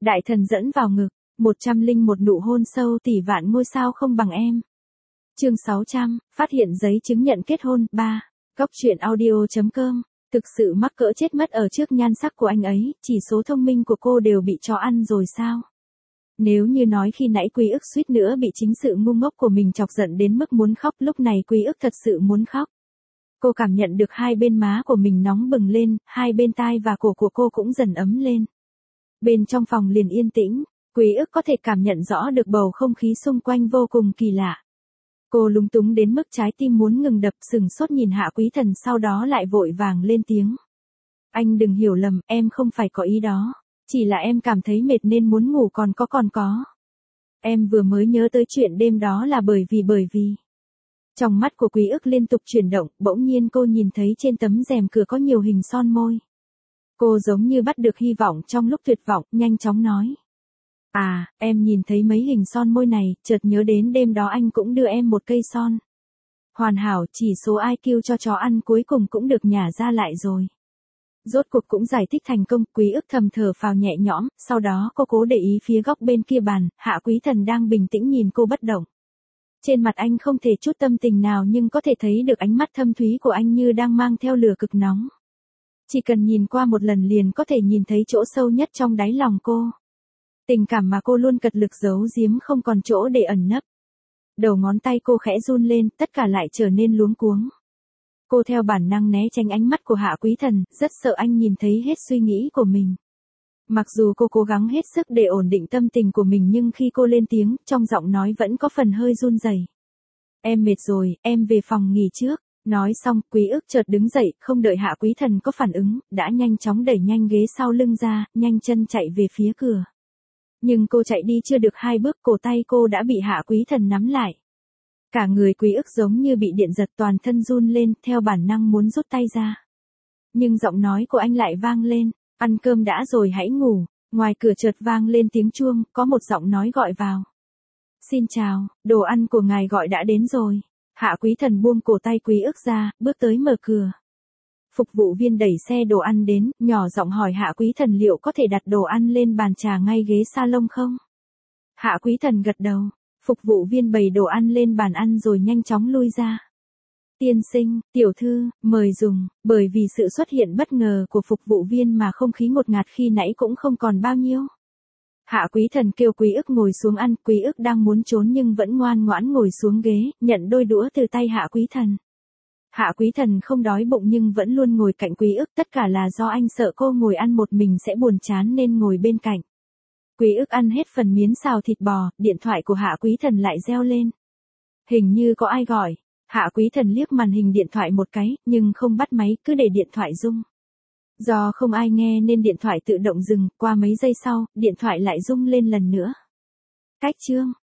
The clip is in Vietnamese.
Đại thần dẫn vào ngực, 101 nụ hôn sâu tỷ vạn ngôi sao không bằng em. Chương 600, phát hiện giấy chứng nhận kết hôn, 3. Góc truyện audio.com. Thực sự mắc cỡ chết mất ở trước nhan sắc của anh ấy, chỉ số thông minh của cô đều bị chó ăn rồi sao? Nếu như nói khi nãy Quý ức suýt nữa bị chính sự ngu ngốc của mình chọc giận đến mức muốn khóc, lúc này Quý ức thật sự muốn khóc. Cô cảm nhận được hai bên má của mình nóng bừng lên, hai bên tai và cổ của cô cũng dần ấm lên. Bên trong phòng liền yên tĩnh, Quý ức có thể cảm nhận rõ được bầu không khí xung quanh vô cùng kỳ lạ. Cô lúng túng đến mức trái tim muốn ngừng đập, sừng sốt nhìn Hạ Quý Thần, sau đó lại vội vàng lên tiếng. Anh đừng hiểu lầm, em không phải có ý đó. Chỉ là em cảm thấy mệt nên muốn ngủ còn có. Em vừa mới nhớ tới chuyện đêm đó là bởi vì. Trong mắt của Quý ức liên tục chuyển động, bỗng nhiên cô nhìn thấy trên tấm rèm cửa có nhiều hình son môi. Cô giống như bắt được hy vọng trong lúc tuyệt vọng, nhanh chóng nói. À, em nhìn thấy mấy hình son môi này, chợt nhớ đến đêm đó anh cũng đưa em một cây son. Hoàn hảo, chỉ số IQ cho chó ăn cuối cùng cũng được nhả ra lại rồi. Rốt cuộc cũng giải thích thành công, Quý ức thầm thở phào nhẹ nhõm, sau đó cô cố để ý phía góc bên kia bàn, Hạ Quý Thần đang bình tĩnh nhìn cô bất động. Trên mặt anh không thể chút tâm tình nào nhưng có thể thấy được ánh mắt thâm thúy của anh như đang mang theo lửa cực nóng. Chỉ cần nhìn qua một lần liền có thể nhìn thấy chỗ sâu nhất trong đáy lòng cô. Tình cảm mà cô luôn cật lực giấu giếm không còn chỗ để ẩn nấp. Đầu ngón tay cô khẽ run lên, tất cả lại trở nên luống cuống. Cô theo bản năng né tránh ánh mắt của Hạ Quý Thần, rất sợ anh nhìn thấy hết suy nghĩ của mình. Mặc dù cô cố gắng hết sức để ổn định tâm tình của mình nhưng khi cô lên tiếng, trong giọng nói vẫn có phần hơi run rẩy. Em mệt rồi, em về phòng nghỉ trước. Nói xong, Quý ức chợt đứng dậy, không đợi Hạ Quý Thần có phản ứng, đã nhanh chóng đẩy nhanh ghế sau lưng ra, nhanh chân chạy về phía cửa. Nhưng cô chạy đi chưa được 2 bước, cổ tay cô đã bị Hạ Quý Thần nắm lại. Cả người Quý ức giống như bị điện giật, toàn thân run lên, theo bản năng muốn rút tay ra. Nhưng giọng nói của anh lại vang lên, ăn cơm đã rồi hãy ngủ. Ngoài cửa chợt vang lên tiếng chuông, có một giọng nói gọi vào. Xin chào, đồ ăn của ngài gọi đã đến rồi. Hạ Quý Thần buông cổ tay Quý ức ra, bước tới mở cửa. Phục vụ viên đẩy xe đồ ăn đến, nhỏ giọng hỏi Hạ Quý Thần liệu có thể đặt đồ ăn lên bàn trà ngay ghế salon không? Hạ Quý Thần gật đầu. Phục vụ viên bày đồ ăn lên bàn ăn rồi nhanh chóng lui ra. Tiên sinh, tiểu thư, mời dùng, bởi vì sự xuất hiện bất ngờ của phục vụ viên mà không khí ngột ngạt khi nãy cũng không còn bao nhiêu. Hạ Quý Thần kêu Quý ức ngồi xuống ăn, Quý ức đang muốn trốn nhưng vẫn ngoan ngoãn ngồi xuống ghế, nhận đôi đũa từ tay Hạ Quý Thần. Hạ Quý Thần không đói bụng nhưng vẫn luôn ngồi cạnh Quý ức, tất cả là do anh sợ cô ngồi ăn một mình sẽ buồn chán nên ngồi bên cạnh. Quý ức ăn hết phần miến xào thịt bò, điện thoại của Hạ Quý Thần lại reo lên. Hình như có ai gọi. Hạ Quý Thần liếc màn hình điện thoại một cái, nhưng không bắt máy, cứ để điện thoại rung. Do không ai nghe nên điện thoại tự động dừng, qua mấy giây sau, điện thoại lại rung lên lần nữa. Cách chương.